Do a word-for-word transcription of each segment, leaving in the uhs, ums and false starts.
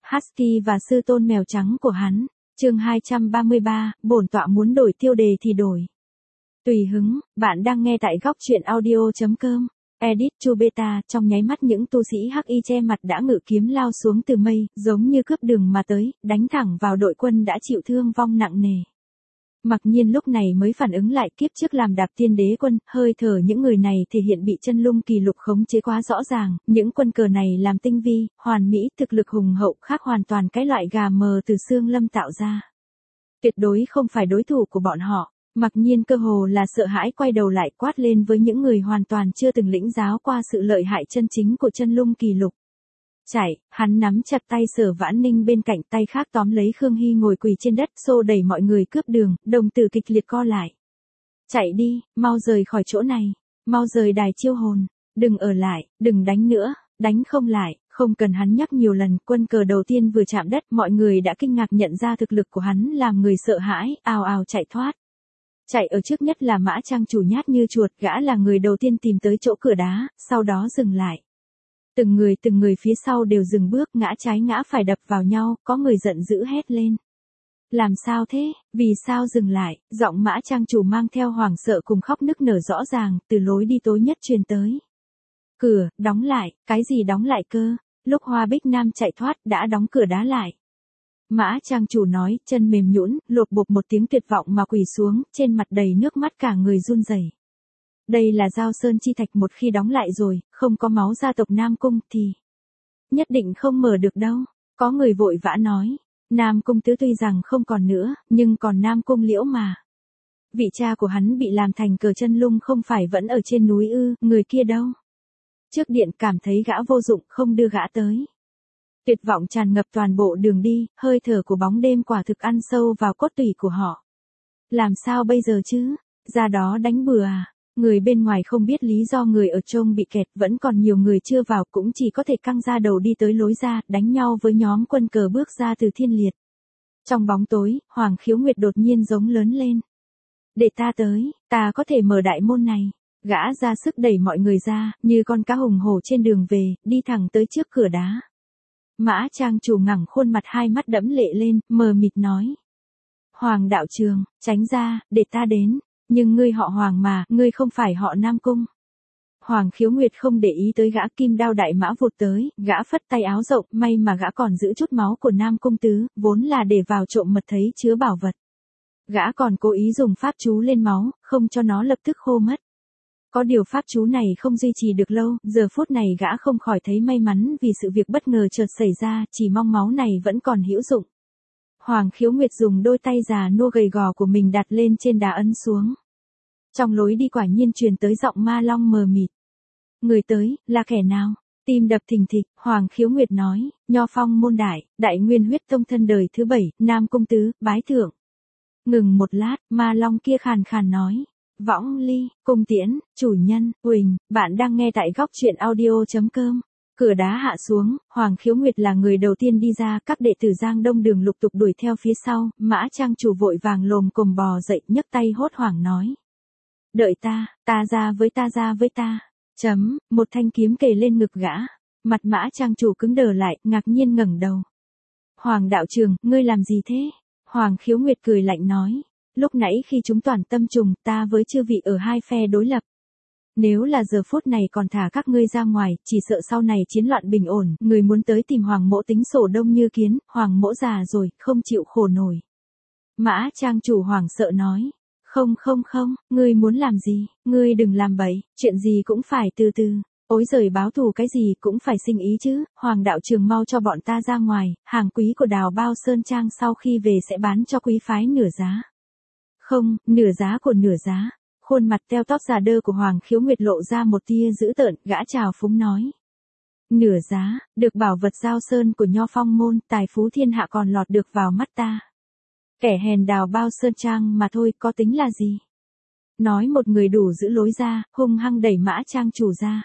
Husky và sư tôn mèo trắng của hắn. Chương hai trăm ba mươi ba, bổn tọa muốn đổi tiêu đề thì đổi. Tùy hứng, bạn đang nghe tại góc truyện audio chấm com. Edit chu beta, trong nháy mắt những tu sĩ hắc y che mặt đã ngự kiếm lao xuống từ mây, giống như cướp đường mà tới, đánh thẳng vào đội quân đã chịu thương vong nặng nề. Mặc nhiên lúc này mới phản ứng lại, kiếp trước làm đạp tiên đế quân, hơi thở những người này thể hiện bị chân lung kỳ lục khống chế quá rõ ràng, những quân cờ này làm tinh vi, hoàn mỹ, thực lực hùng hậu, khác hoàn toàn cái loại gà mờ từ xương lâm tạo ra. Tuyệt đối không phải đối thủ của bọn họ. Mặc nhiên cơ hồ là sợ hãi quay đầu lại quát lên với những người hoàn toàn chưa từng lĩnh giáo qua sự lợi hại chân chính của chân lung kỳ lục. Chạy, hắn nắm chặt tay Sở Vãn Ninh bên cạnh, tay khác tóm lấy Khương Hy ngồi quỳ trên đất, xô đẩy mọi người cướp đường, đồng tử kịch liệt co lại. Chạy đi, mau rời khỏi chỗ này, mau rời đài chiêu hồn, đừng ở lại, đừng đánh nữa, đánh không lại. Không cần hắn nhắc nhiều lần, quân cờ đầu tiên vừa chạm đất, mọi người đã kinh ngạc nhận ra thực lực của hắn làm người sợ hãi, ào ào chạy thoát. Chạy ở trước nhất là Mã Trang chủ nhát như chuột, gã là người đầu tiên tìm tới chỗ cửa đá, sau đó dừng lại. Từng người từng người phía sau đều dừng bước, ngã trái ngã phải đập vào nhau, có người giận dữ hét lên. Làm sao thế, vì sao dừng lại, giọng Mã Trang chủ mang theo hoảng sợ cùng khóc nức nở rõ ràng, từ lối đi tối nhất truyền tới. Cửa, đóng lại, cái gì đóng lại cơ, lúc Hoa Bích Nam chạy thoát, đã đóng cửa đá lại. Mã Trang chủ nói, chân mềm nhũn, lột bột một tiếng tuyệt vọng mà quỳ xuống, trên mặt đầy nước mắt cả người run rẩy. Đây là Giao Sơn chi thạch, một khi đóng lại rồi, không có máu gia tộc Nam Cung thì nhất định không mở được đâu. Có người vội vã nói, Nam Cung Tứ tuy rằng không còn nữa, nhưng còn Nam Cung Liễu mà. Vị cha của hắn bị làm thành cờ chân lung không phải vẫn ở trên núi ư, người kia đâu? Trước điện cảm thấy gã vô dụng, không đưa gã tới. Tuyệt vọng tràn ngập toàn bộ đường đi, hơi thở của bóng đêm quả thực ăn sâu vào cốt tủy của họ. Làm sao bây giờ chứ? Ra đó đánh bừa à? Người bên ngoài không biết lý do người ở trông bị kẹt, vẫn còn nhiều người chưa vào, cũng chỉ có thể căng ra đầu đi tới lối ra, đánh nhau với nhóm quân cờ bước ra từ thiên liệt. Trong bóng tối, Hoàng Khiếu Nguyệt đột nhiên giống lớn lên. Để ta tới, ta có thể mở đại môn này. Gã ra sức đẩy mọi người ra, như con cá hùng hổ trên đường về, đi thẳng tới trước cửa đá. Mã Trang chủ ngẩng khuôn mặt hai mắt đẫm lệ lên, mờ mịt nói. Hoàng đạo trường, tránh ra, để ta đến, nhưng ngươi họ Hoàng mà, ngươi không phải họ Nam Cung. Hoàng Khiếu Nguyệt không để ý tới gã, kim đao đại mã vụt tới, gã phất tay áo rộng, may mà gã còn giữ chút máu của Nam Cung Tứ, vốn là để vào trộm mật thấy chứa bảo vật. Gã còn cố ý dùng pháp chú lên máu, không cho nó lập tức khô mất. Có điều pháp chú này không duy trì được lâu, giờ phút này gã không khỏi thấy may mắn vì sự việc bất ngờ chợt xảy ra, chỉ mong máu này vẫn còn hữu dụng. Hoàng Khiếu Nguyệt dùng đôi tay già nua gầy gò của mình đặt lên trên đá ấn xuống. Trong lối đi quả nhiên truyền tới giọng ma long mờ mịt. Người tới, là kẻ nào? Tim đập thình thịch, Hoàng Khiếu Nguyệt nói, Nho Phong môn đại, Đại Nguyên huyết tông thân đời thứ bảy, Nam Cung Tứ, bái thượng. Ngừng một lát, ma long kia khàn khàn nói. Võng Ly, Cung Tiễn, chủ nhân, Huỳnh, bạn đang nghe tại góc truyện audio chấm com. Cửa đá hạ xuống, Hoàng Khiếu Nguyệt là người đầu tiên đi ra, các đệ tử Giang Đông Đường lục tục đuổi theo phía sau, Mã Trang chủ vội vàng lồm cồm bò dậy, nhấc tay hốt hoảng nói. Đợi ta, ta ra với ta ra với ta. Chấm, một thanh kiếm kề lên ngực gã. Mặt Mã Trang chủ cứng đờ lại, ngạc nhiên ngẩng đầu. Hoàng đạo trường, ngươi làm gì thế? Hoàng Khiếu Nguyệt cười lạnh nói. Lúc nãy khi chúng toàn tâm trùng, ta với chư vị ở hai phe đối lập. Nếu là giờ phút này còn thả các ngươi ra ngoài, chỉ sợ sau này chiến loạn bình ổn, người muốn tới tìm Hoàng mỗ tính sổ đông như kiến, Hoàng mỗ già rồi, không chịu khổ nổi. Mã Trang chủ hoảng sợ nói. Không không không, ngươi muốn làm gì, ngươi đừng làm bậy, chuyện gì cũng phải từ từ. Ối giời, báo thù cái gì cũng phải sinh ý chứ, Hoàng đạo trường mau cho bọn ta ra ngoài, hàng quý của Đào Bao Sơn Trang sau khi về sẽ bán cho quý phái nửa giá. Không, nửa giá của nửa giá. Khuôn mặt teo tóp già đơ của Hoàng Khiếu Nguyệt lộ ra một tia dữ tợn, gã trào phúng nói. Nửa giá, được bảo vật Giao Sơn của Nho Phong môn, tài phú thiên hạ còn lọt được vào mắt ta. Kẻ hèn Đào Bao Sơn Trang mà thôi, có tính là gì? Nói một người đủ giữ lối ra, hung hăng đẩy Mã Trang chủ ra.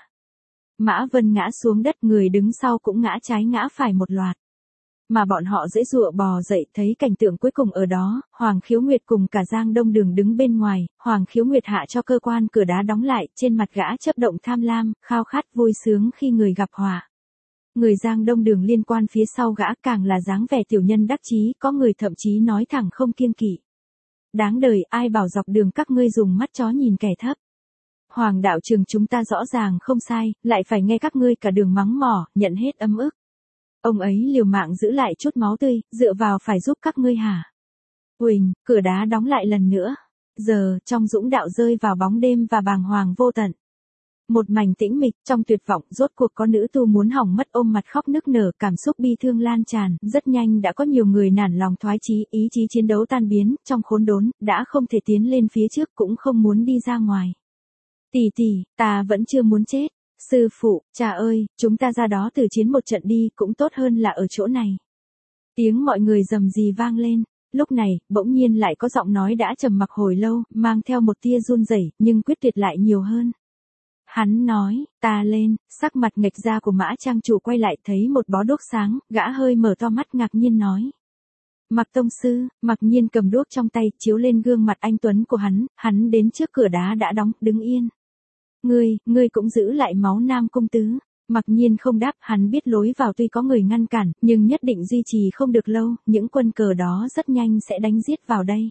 Mã Vân ngã xuống đất, người đứng sau cũng ngã trái ngã phải một loạt. Mà bọn họ dễ dụa bò dậy, thấy cảnh tượng cuối cùng ở đó, Hoàng Khiếu Nguyệt cùng cả Giang Đông Đường đứng bên ngoài, Hoàng Khiếu Nguyệt hạ cho cơ quan cửa đá đóng lại, trên mặt gã chớp động tham lam, khao khát vui sướng khi người gặp họa. Người Giang Đông Đường liên quan phía sau gã càng là dáng vẻ tiểu nhân đắc chí, có người thậm chí nói thẳng không kiêng kỵ. Đáng đời, ai bảo dọc đường các ngươi dùng mắt chó nhìn kẻ thấp. Hoàng đạo trường chúng ta rõ ràng không sai, lại phải nghe các ngươi cả đường mắng mỏ, nhận hết ấm ức. Ông ấy liều mạng giữ lại chút máu tươi, dựa vào phải giúp các ngươi hả? Huỳnh, cửa đá đóng lại lần nữa. Giờ, trong dũng đạo rơi vào bóng đêm và bàng hoàng vô tận. Một mảnh tĩnh mịch, trong tuyệt vọng, rốt cuộc có nữ tu muốn hỏng mất ôm mặt khóc nức nở, cảm xúc bi thương lan tràn, rất nhanh đã có nhiều người nản lòng thoái chí, ý chí chiến đấu tan biến, trong khốn đốn, đã không thể tiến lên phía trước cũng không muốn đi ra ngoài. Tỷ tỷ, ta vẫn chưa muốn chết. Sư phụ, cha ơi, chúng ta ra đó từ chiến một trận đi, cũng tốt hơn là ở chỗ này. Tiếng mọi người rầm rì vang lên. Lúc này, bỗng nhiên lại có giọng nói đã trầm mặc hồi lâu, mang theo một tia run rẩy, nhưng quyết tuyệt lại nhiều hơn. Hắn nói, ta lên, sắc mặt nghệch ra của Mã Trang chủ quay lại thấy một bó đuốc sáng, gã hơi mở to mắt ngạc nhiên nói. Mặc tông sư, Mặc Nhiên cầm đuốc trong tay, chiếu lên gương mặt anh tuấn của hắn, hắn đến trước cửa đá đã đóng, đứng yên. Ngươi, ngươi cũng giữ lại máu Nam Cung Tứ. Mặc Nhiên không đáp, hắn biết lối vào tuy có người ngăn cản, nhưng nhất định duy trì không được lâu, những quân cờ đó rất nhanh sẽ đánh giết vào đây.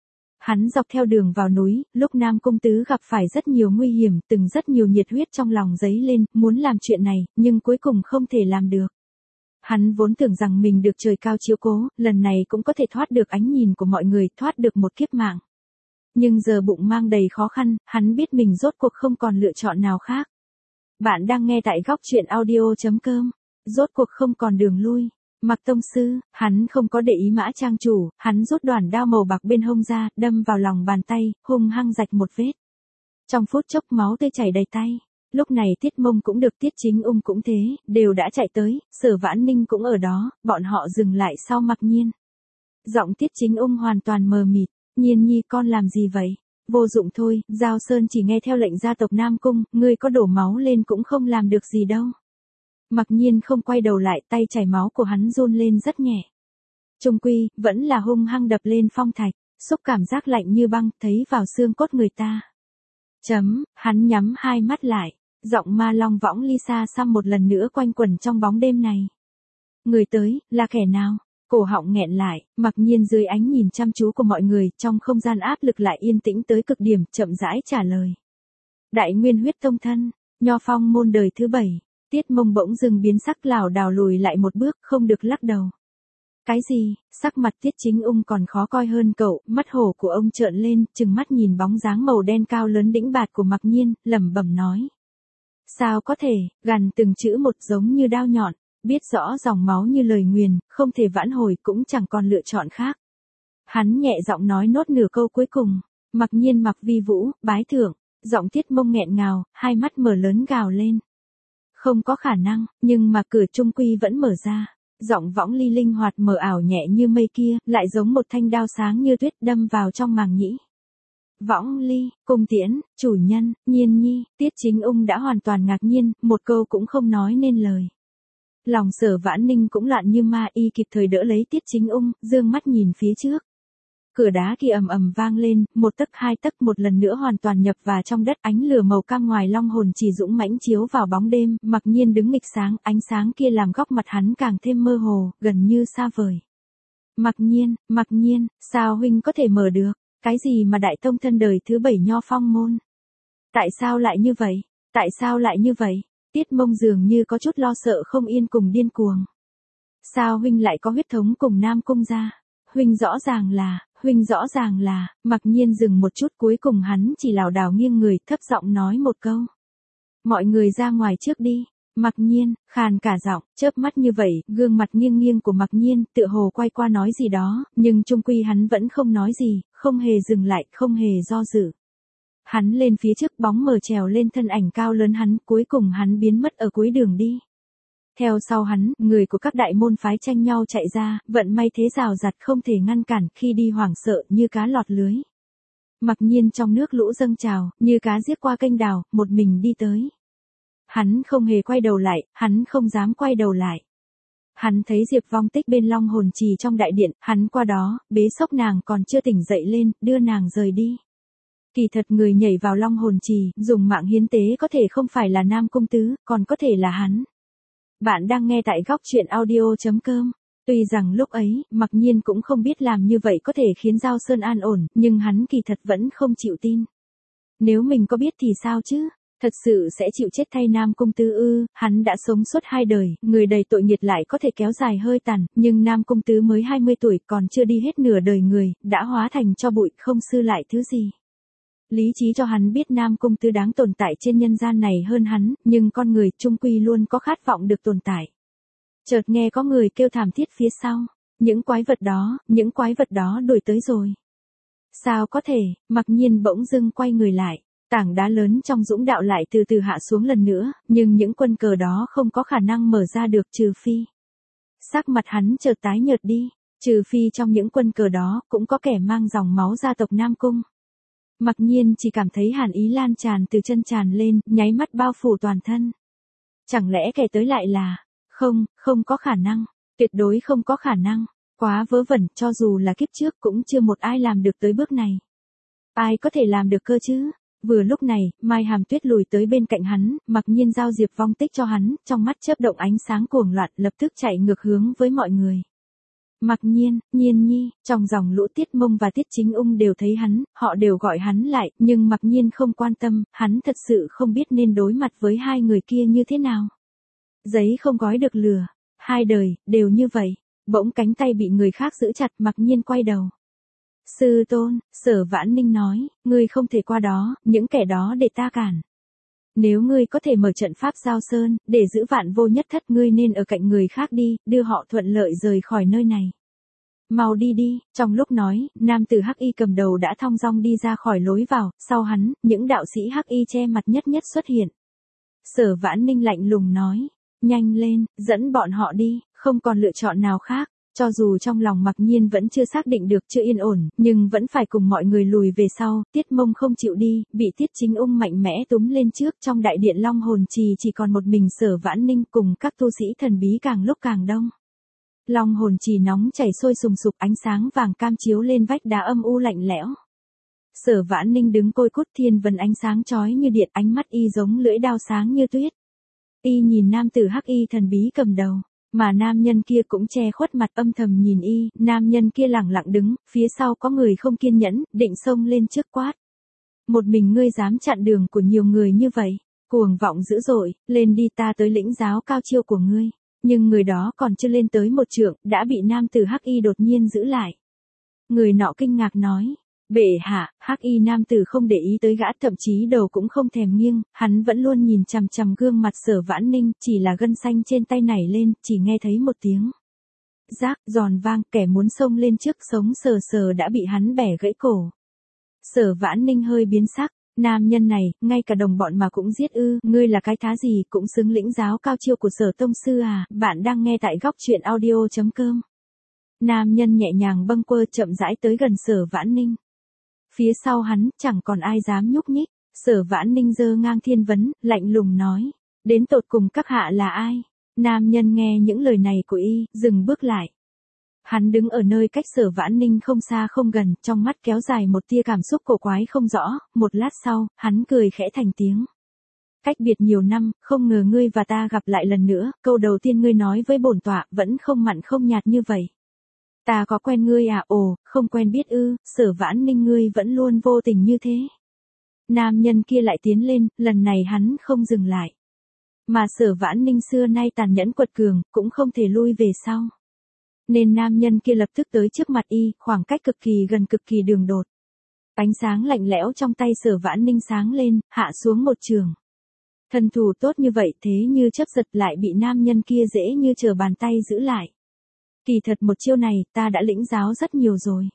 Hắn dọc theo đường vào núi, lúc Nam Cung Tứ gặp phải rất nhiều nguy hiểm, từng rất nhiều nhiệt huyết trong lòng dấy lên, muốn làm chuyện này, nhưng cuối cùng không thể làm được. Hắn vốn tưởng rằng mình được trời cao chiếu cố, lần này cũng có thể thoát được ánh nhìn của mọi người, thoát được một kiếp mạng. Nhưng giờ bụng mang đầy khó khăn, hắn biết mình rốt cuộc không còn lựa chọn nào khác. Bạn đang nghe tại góc truyện audio chấm com. Rốt cuộc không còn đường lui. Mặc tông sư, hắn không có để ý Mã Trang chủ, hắn rút đoản đao màu bạc bên hông ra, đâm vào lòng bàn tay, hung hăng rạch một vết. Trong phút chốc máu tươi chảy đầy tay. Lúc này Tiết Mông cũng được, Tiết Chính Ung cũng thế, đều đã chạy tới, Sở Vãn Ninh cũng ở đó, bọn họ dừng lại sau Mặc Nhiên. Giọng Tiết Chính Ung hoàn toàn mờ mịt, Nhiên nhi con làm gì vậy? Vô dụng thôi, Giao Sơn chỉ nghe theo lệnh gia tộc Nam Cung, ngươi có đổ máu lên cũng không làm được gì đâu. Mặc Nhiên không quay đầu lại, tay chảy máu của hắn run lên rất nhẹ. Trung quy, vẫn là hung hăng đập lên phong thạch, xúc cảm giác lạnh như băng, thấy vào xương cốt người ta. Chấm, hắn nhắm hai mắt lại, giọng ma long võng ly xa xăm một lần nữa quanh quẩn trong bóng đêm này. Người tới, là kẻ nào? Cổ họng nghẹn lại, Mặc Nhiên dưới ánh nhìn chăm chú của mọi người, trong không gian áp lực lại yên tĩnh tới cực điểm, chậm rãi trả lời. Đại Nguyên Huyết Tông thân, Nho Phong môn đời thứ bảy. Tiết Mông bỗng dừng biến sắc, lảo đảo lùi lại một bước, không được lắc đầu. Cái gì? Sắc mặt Tiết Chính Ung còn khó coi hơn cậu, mắt hổ của ông trợn lên, trừng mắt nhìn bóng dáng màu đen cao lớn đĩnh bạt của Mặc Nhiên, lẩm bẩm nói. Sao có thể, gằn từng chữ một giống như đao nhọn, biết rõ dòng máu như lời nguyền, không thể vãn hồi cũng chẳng còn lựa chọn khác. Hắn nhẹ giọng nói nốt nửa câu cuối cùng, Mặc Nhiên mặc vi vũ, bái thượng, giọng Tiết Mông nghẹn ngào, hai mắt mở lớn gào lên. Không có khả năng, nhưng mà cửa trung quy vẫn mở ra. Giọng võng ly linh hoạt mờ ảo nhẹ như mây kia, lại giống một thanh đao sáng như tuyết đâm vào trong màng nhĩ. Võng ly, Cung Tiễn, chủ nhân, Nhiên nhi, Tiết Chính Ung đã hoàn toàn ngạc nhiên, một câu cũng không nói nên lời. Lòng Sở Vãn Ninh cũng loạn như ma, y kịp thời đỡ lấy Tiết Chính Ung, dương mắt nhìn phía trước. Cửa đá kia ầm ầm vang lên, một tấc hai tấc một lần nữa hoàn toàn nhập vào trong đất, ánh lửa màu cam ngoài long hồn chỉ dũng mãnh chiếu vào bóng đêm, Mặc Nhiên đứng nghịch sáng, ánh sáng kia làm góc mặt hắn càng thêm mơ hồ, gần như xa vời. Mặc Nhiên, Mặc Nhiên, sao huynh có thể mở được? Cái gì mà đại tông thân đời thứ bảy Nho Phong môn? Tại sao lại như vậy? Tại sao lại như vậy? Tiết Mông dường như có chút lo sợ không yên cùng điên cuồng. Sao huynh lại có huyết thống cùng Nam Cung gia? Huynh rõ ràng là, huynh rõ ràng là, Mặc Nhiên dừng một chút, cuối cùng hắn chỉ lảo đảo nghiêng người, thấp giọng nói một câu. Mọi người ra ngoài trước đi. Mặc Nhiên, khàn cả giọng, chớp mắt như vậy, gương mặt nghiêng nghiêng của Mặc Nhiên, tựa hồ quay qua nói gì đó, nhưng chung quy hắn vẫn không nói gì, không hề dừng lại, không hề do dự. Hắn lên phía trước, bóng mờ trèo lên thân ảnh cao lớn hắn, cuối cùng hắn biến mất ở cuối đường đi. Theo sau hắn, người của các đại môn phái tranh nhau chạy ra, vận may thế rào rạt không thể ngăn cản, khi đi hoảng sợ như cá lọt lưới. Mặc Nhiên trong nước lũ dâng trào, như cá giết qua kênh đào, một mình đi tới. Hắn không hề quay đầu lại, hắn không dám quay đầu lại. Hắn thấy Diệp Vong Tích bên long hồn trì trong đại điện, hắn qua đó, bế sốc nàng còn chưa tỉnh dậy lên, đưa nàng rời đi. Kỳ thật người nhảy vào long hồn trì, dùng mạng hiến tế có thể không phải là Nam Cung Tứ, còn có thể là hắn. Bạn đang nghe tại góc truyện audio.com. Tuy rằng lúc ấy, Mặc Nhiên cũng không biết làm như vậy có thể khiến Giao Sơn an ổn, nhưng hắn kỳ thật vẫn không chịu tin. Nếu mình có biết thì sao chứ? Thật sự sẽ chịu chết thay Nam Cung Tứ ư? Hắn đã sống suốt hai đời, người đầy tội nghiệt lại có thể kéo dài hơi tàn, nhưng Nam Cung Tứ mới hai mươi tuổi, còn chưa đi hết nửa đời người, đã hóa thành tro bụi, không dư lại thứ gì. Lý trí cho hắn biết Nam Cung Tứ đáng tồn tại trên nhân gian này hơn hắn, nhưng con người chung quy luôn có khát vọng được tồn tại. Chợt nghe có người kêu thảm thiết phía sau. Những quái vật đó, những quái vật đó đuổi tới rồi. Sao có thể? Mặc Nhiên bỗng dưng quay người lại. Tảng đá lớn trong dũng đạo lại từ từ hạ xuống lần nữa, nhưng những quân cờ đó không có khả năng mở ra được trừ phi. Sắc mặt hắn chợt tái nhợt đi, trừ phi trong những quân cờ đó cũng có kẻ mang dòng máu gia tộc Nam Cung. Mặc Nhiên chỉ cảm thấy hàn ý lan tràn từ chân tràn lên, nháy mắt bao phủ toàn thân. Chẳng lẽ kẻ tới lại là... Không, không có khả năng, tuyệt đối không có khả năng, quá vớ vẩn, cho dù là kiếp trước cũng chưa một ai làm được tới bước này. Ai có thể làm được cơ chứ? Vừa lúc này, Mai Hàm Tuyết lùi tới bên cạnh hắn, Mặc Nhiên giao diệp vong tích cho hắn, trong mắt chớp động ánh sáng cuồng loạn, lập tức chạy ngược hướng với mọi người. Mặc Nhiên, Nhiên Nhi, trong dòng lũ Tiết Mông và Tiết Chính Ung đều thấy hắn, họ đều gọi hắn lại, nhưng Mặc Nhiên không quan tâm, hắn thật sự không biết nên đối mặt với hai người kia như thế nào. Giấy không gói được lửa, hai đời, đều như vậy. Bỗng cánh tay bị người khác giữ chặt, Mặc Nhiên quay đầu. Sư tôn, Sở Vãn Ninh nói, ngươi không thể qua đó, những kẻ đó để ta cản. Nếu ngươi có thể mở trận pháp Giao Sơn, để giữ Vạn Vô Nhất Thất, ngươi nên ở cạnh người khác đi, đưa họ thuận lợi rời khỏi nơi này. Mau đi đi, trong lúc nói, nam tử Hắc Y cầm đầu đã thong dong đi ra khỏi lối vào, sau hắn, những đạo sĩ Hắc Y che mặt nhất nhất xuất hiện. Sở Vãn Ninh lạnh lùng nói. Nhanh lên, dẫn bọn họ đi, không còn lựa chọn nào khác. Cho dù trong lòng Mặc Nhiên vẫn chưa xác định được, chưa yên ổn, nhưng vẫn phải cùng mọi người lùi về sau. Tiết Mông không chịu đi, bị Tiết Chính Ung mạnh mẽ túm lên trước. Trong đại điện Long Hồn Trì chỉ còn một mình Sở Vãn Ninh cùng các tu sĩ thần bí càng lúc càng đông. Long Hồn Trì nóng chảy sôi sùng sục, ánh sáng vàng cam chiếu lên vách đá âm u lạnh lẽo. Sở Vãn Ninh đứng côi cút thiên vân ánh sáng chói như điện, ánh mắt y giống lưỡi đao sáng như tuyết. Y nhìn nam tử Hắc Y thần bí cầm đầu, mà nam nhân kia cũng che khuất mặt âm thầm nhìn y, nam nhân kia lẳng lặng đứng, phía sau có người không kiên nhẫn, định xông lên trước quát. Một mình ngươi dám chặn đường của nhiều người như vậy, cuồng vọng dữ dội, lên đi, ta tới lĩnh giáo cao chiêu của ngươi. Nhưng người đó còn chưa lên tới một trượng, đã bị nam tử Hắc Y đột nhiên giữ lại. Người nọ kinh ngạc nói. Bệ hạ, Hắc Y nam tử không để ý tới gã, thậm chí đầu cũng không thèm nghiêng, hắn vẫn luôn nhìn chằm chằm gương mặt Sở Vãn Ninh, chỉ là gân xanh trên tay nảy lên, chỉ nghe thấy một tiếng rác, giòn vang, kẻ muốn xông lên trước sống sờ sờ đã bị hắn bẻ gãy cổ. Sở Vãn Ninh hơi biến sắc, nam nhân này, ngay cả đồng bọn mà cũng giết ư, ngươi là cái thá gì, cũng xứng lĩnh giáo cao chiêu của Sở tông sư à? Bạn đang nghe tại góc truyện audio.com. Nam nhân nhẹ nhàng bâng quơ chậm rãi tới gần Sở Vãn Ninh. Phía sau hắn, chẳng còn ai dám nhúc nhích. Sở Vãn Ninh giơ ngang thiên vấn, lạnh lùng nói. Đến tột cùng các hạ là ai? Nam nhân nghe những lời này của y, dừng bước lại. Hắn đứng ở nơi cách Sở Vãn Ninh không xa không gần, trong mắt kéo dài một tia cảm xúc cổ quái không rõ. Một lát sau, hắn cười khẽ thành tiếng. Cách biệt nhiều năm, không ngờ ngươi và ta gặp lại lần nữa. Câu đầu tiên ngươi nói với bổn tọa, vẫn không mặn không nhạt như vậy. Ta có quen ngươi à? Ồ, không quen biết ư? Sở Vãn Ninh, ngươi vẫn luôn vô tình như thế. Nam nhân kia lại tiến lên, lần này hắn không dừng lại. Mà Sở Vãn Ninh xưa nay tàn nhẫn quật cường, cũng không thể lui về sau. Nên nam nhân kia lập tức tới trước mặt y, khoảng cách cực kỳ gần, cực kỳ đường đột. Ánh sáng lạnh lẽo trong tay Sở Vãn Ninh sáng lên, hạ xuống một trường. Thần thủ tốt như vậy, thế như chớp giật, lại bị nam nhân kia dễ như trở bàn tay giữ lại. Kỳ thật một chiêu này, ta đã lĩnh giáo rất nhiều rồi.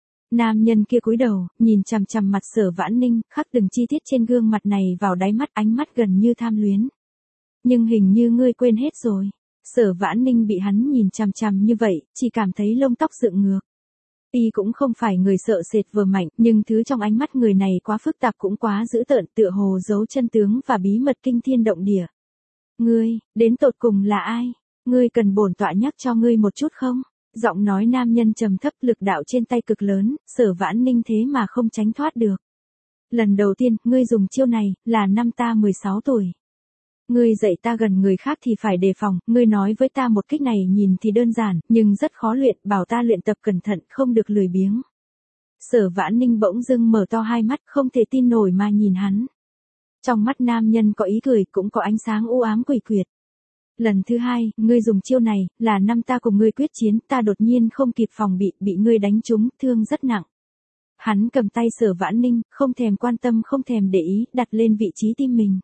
Nam nhân kia cúi đầu, nhìn chằm chằm mặt Sở Vãn Ninh, khắc từng chi tiết trên gương mặt này vào đáy mắt, ánh mắt gần như tham luyến. Nhưng hình như ngươi quên hết rồi. Sở Vãn Ninh bị hắn nhìn chằm chằm như vậy, chỉ cảm thấy lông tóc dựng ngược. Y cũng không phải người sợ sệt vừa mạnh, nhưng thứ trong ánh mắt người này quá phức tạp, cũng quá dữ tợn, tựa hồ giấu chân tướng và bí mật kinh thiên động địa. Ngươi, đến tột cùng là ai? Ngươi cần bổn tọa nhắc cho ngươi một chút không? Giọng nói nam nhân trầm thấp, lực đạo trên tay cực lớn, Sở Vãn Ninh thế mà không tránh thoát được. Lần đầu tiên, ngươi dùng chiêu này, là năm ta mười sáu tuổi. Ngươi dạy ta gần người khác thì phải đề phòng, ngươi nói với ta một kích này nhìn thì đơn giản, nhưng rất khó luyện, bảo ta luyện tập cẩn thận, không được lười biếng. Sở Vãn Ninh bỗng dưng mở to hai mắt, không thể tin nổi mà nhìn hắn. Trong mắt nam nhân có ý cười, cũng có ánh sáng u ám quỷ quyệt. Lần thứ hai, ngươi dùng chiêu này, là năm ta cùng ngươi quyết chiến, ta đột nhiên không kịp phòng bị, bị ngươi đánh trúng, thương rất nặng. Hắn cầm tay Sở Vãn Ninh, không thèm quan tâm không thèm để ý, đặt lên vị trí tim mình.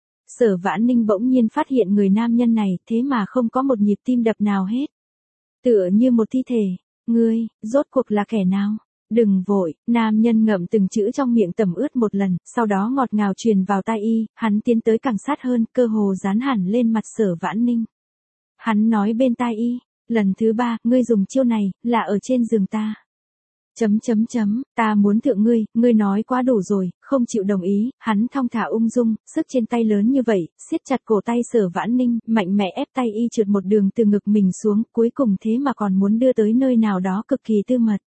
Sở Vãn Ninh bỗng nhiên phát hiện người nam nhân này, thế mà không có một nhịp tim đập nào hết. Tựa như một thi thể, ngươi, rốt cuộc là kẻ nào? Đừng vội, nam nhân ngậm từng chữ trong miệng tẩm ướt một lần, sau đó ngọt ngào truyền vào tai y, hắn tiến tới càng sát hơn, cơ hồ dán hẳn lên mặt Sở Vãn Ninh. Hắn nói bên tai y, lần thứ ba, ngươi dùng chiêu này, là ở trên giường ta. Chấm chấm chấm, ta muốn thượng ngươi, ngươi nói quá đủ rồi, không chịu đồng ý, hắn thong thả ung dung, sức trên tay lớn như vậy, siết chặt cổ tay Sở Vãn Ninh, mạnh mẽ ép tay y trượt một đường từ ngực mình xuống, cuối cùng thế mà còn muốn đưa tới nơi nào đó cực kỳ tư mật.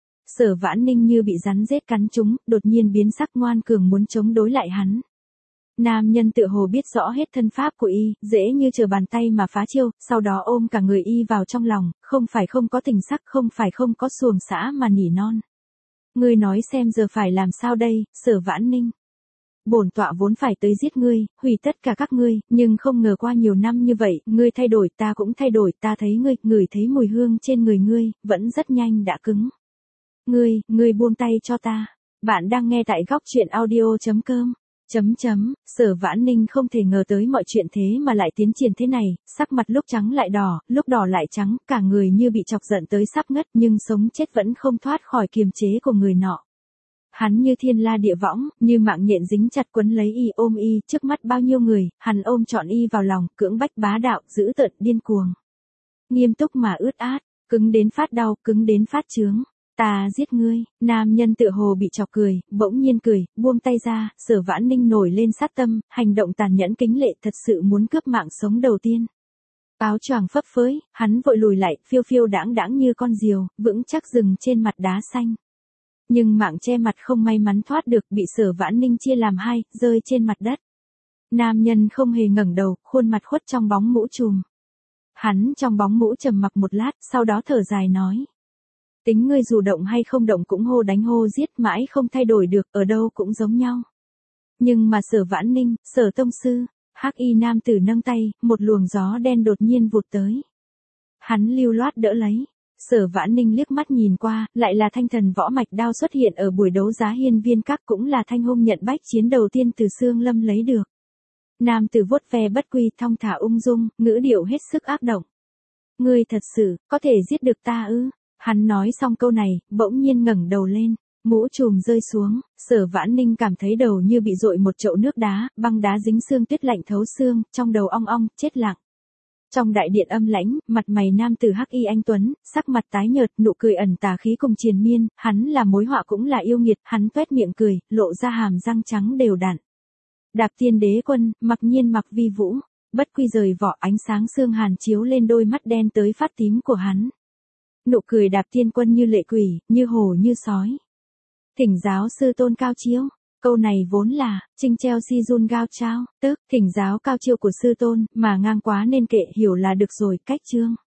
Sở Vãn Ninh như bị rắn rết cắn trúng, đột nhiên biến sắc ngoan cường muốn chống đối lại hắn. Nam nhân tựa hồ biết rõ hết thân pháp của y, dễ như trở bàn tay mà phá chiêu, sau đó ôm cả người y vào trong lòng, không phải không có tình sắc, không phải không có xuồng xã mà nỉ non. Ngươi nói xem giờ phải làm sao đây, Sở Vãn Ninh. Bổn tọa vốn phải tới giết ngươi, hủy tất cả các ngươi, nhưng không ngờ qua nhiều năm như vậy, ngươi thay đổi, ta cũng thay đổi, ta thấy ngươi, ngửi thấy mùi hương trên người ngươi, vẫn rất nhanh đã cứng. Ngươi, ngươi buông tay cho ta. Bạn đang nghe tại góc truyện audio chấm com. Chấm chấm, Sở Vãn Ninh không thể ngờ tới mọi chuyện thế mà lại tiến triển thế này, sắc mặt lúc trắng lại đỏ, lúc đỏ lại trắng, cả người như bị chọc giận tới sắp ngất nhưng sống chết vẫn không thoát khỏi kiềm chế của người nọ. Hắn như thiên la địa võng, như mạng nhện dính chặt quấn lấy y ôm y, trước mắt bao nhiêu người, hắn ôm trọn y vào lòng, cưỡng bách bá đạo, dữ tợn điên cuồng. Nghiêm túc mà ướt át, cứng đến phát đau, cứng đến phát chướng. Ta giết ngươi, nam nhân tựa hồ bị chọc cười, bỗng nhiên cười, buông tay ra, Sở Vãn Ninh nổi lên sát tâm, hành động tàn nhẫn kính lệ thật sự muốn cướp mạng sống đầu tiên. Áo choàng phấp phới, hắn vội lùi lại, phiêu phiêu đãng đãng như con diều, vững chắc dừng trên mặt đá xanh. Nhưng mạng che mặt không may mắn thoát được, bị Sở Vãn Ninh chia làm hai, rơi trên mặt đất. Nam nhân không hề ngẩng đầu, khuôn mặt khuất trong bóng mũ trùm. Hắn trong bóng mũ trầm mặc một lát, sau đó thở dài nói. Tính ngươi dù động hay không động cũng hô đánh hô giết mãi không thay đổi được, ở đâu cũng giống nhau. Nhưng mà Sở Vãn Ninh, Sở tông sư, hắc y nam tử nâng tay, một luồng gió đen đột nhiên vụt tới. Hắn lưu loát đỡ lấy. Sở Vãn Ninh liếc mắt nhìn qua, lại là thanh thần võ mạch đao xuất hiện ở buổi đấu giá hiên viên các, cũng là thanh hung nhận bách chiến đầu tiên từ Sương Lâm lấy được. Nam tử vuốt ve bất quy thong thả ung dung, ngữ điệu hết sức ác động. Ngươi thật sự, có thể giết được ta ư? Hắn nói xong câu này, bỗng nhiên ngẩng đầu lên, mũ trùm rơi xuống, Sở Vãn Ninh cảm thấy đầu như bị dội một chậu nước đá, băng đá dính xương tuyết lạnh thấu xương, trong đầu ong ong, chết lặng. Trong đại điện âm lãnh, mặt mày nam tử hắc y anh tuấn, sắc mặt tái nhợt, nụ cười ẩn tà khí cùng triền miên, hắn là mối họa cũng là yêu nghiệt, hắn tuét miệng cười, lộ ra hàm răng trắng đều đặn. Đạp Tiên Đế Quân, mặc nhiên mặc vi vũ, bất quy rời vỏ, ánh sáng xương hàn chiếu lên đôi mắt đen tới phát tím của hắn. Nụ cười Đạp Tiên Quân như lệ quỷ, như hổ như sói. Thỉnh giáo sư tôn cao chiêu. Câu này vốn là, Trinh treo si jun gao trao, tức, thỉnh giáo cao chiêu của sư tôn, mà ngang quá nên kệ hiểu là được rồi, cách chương.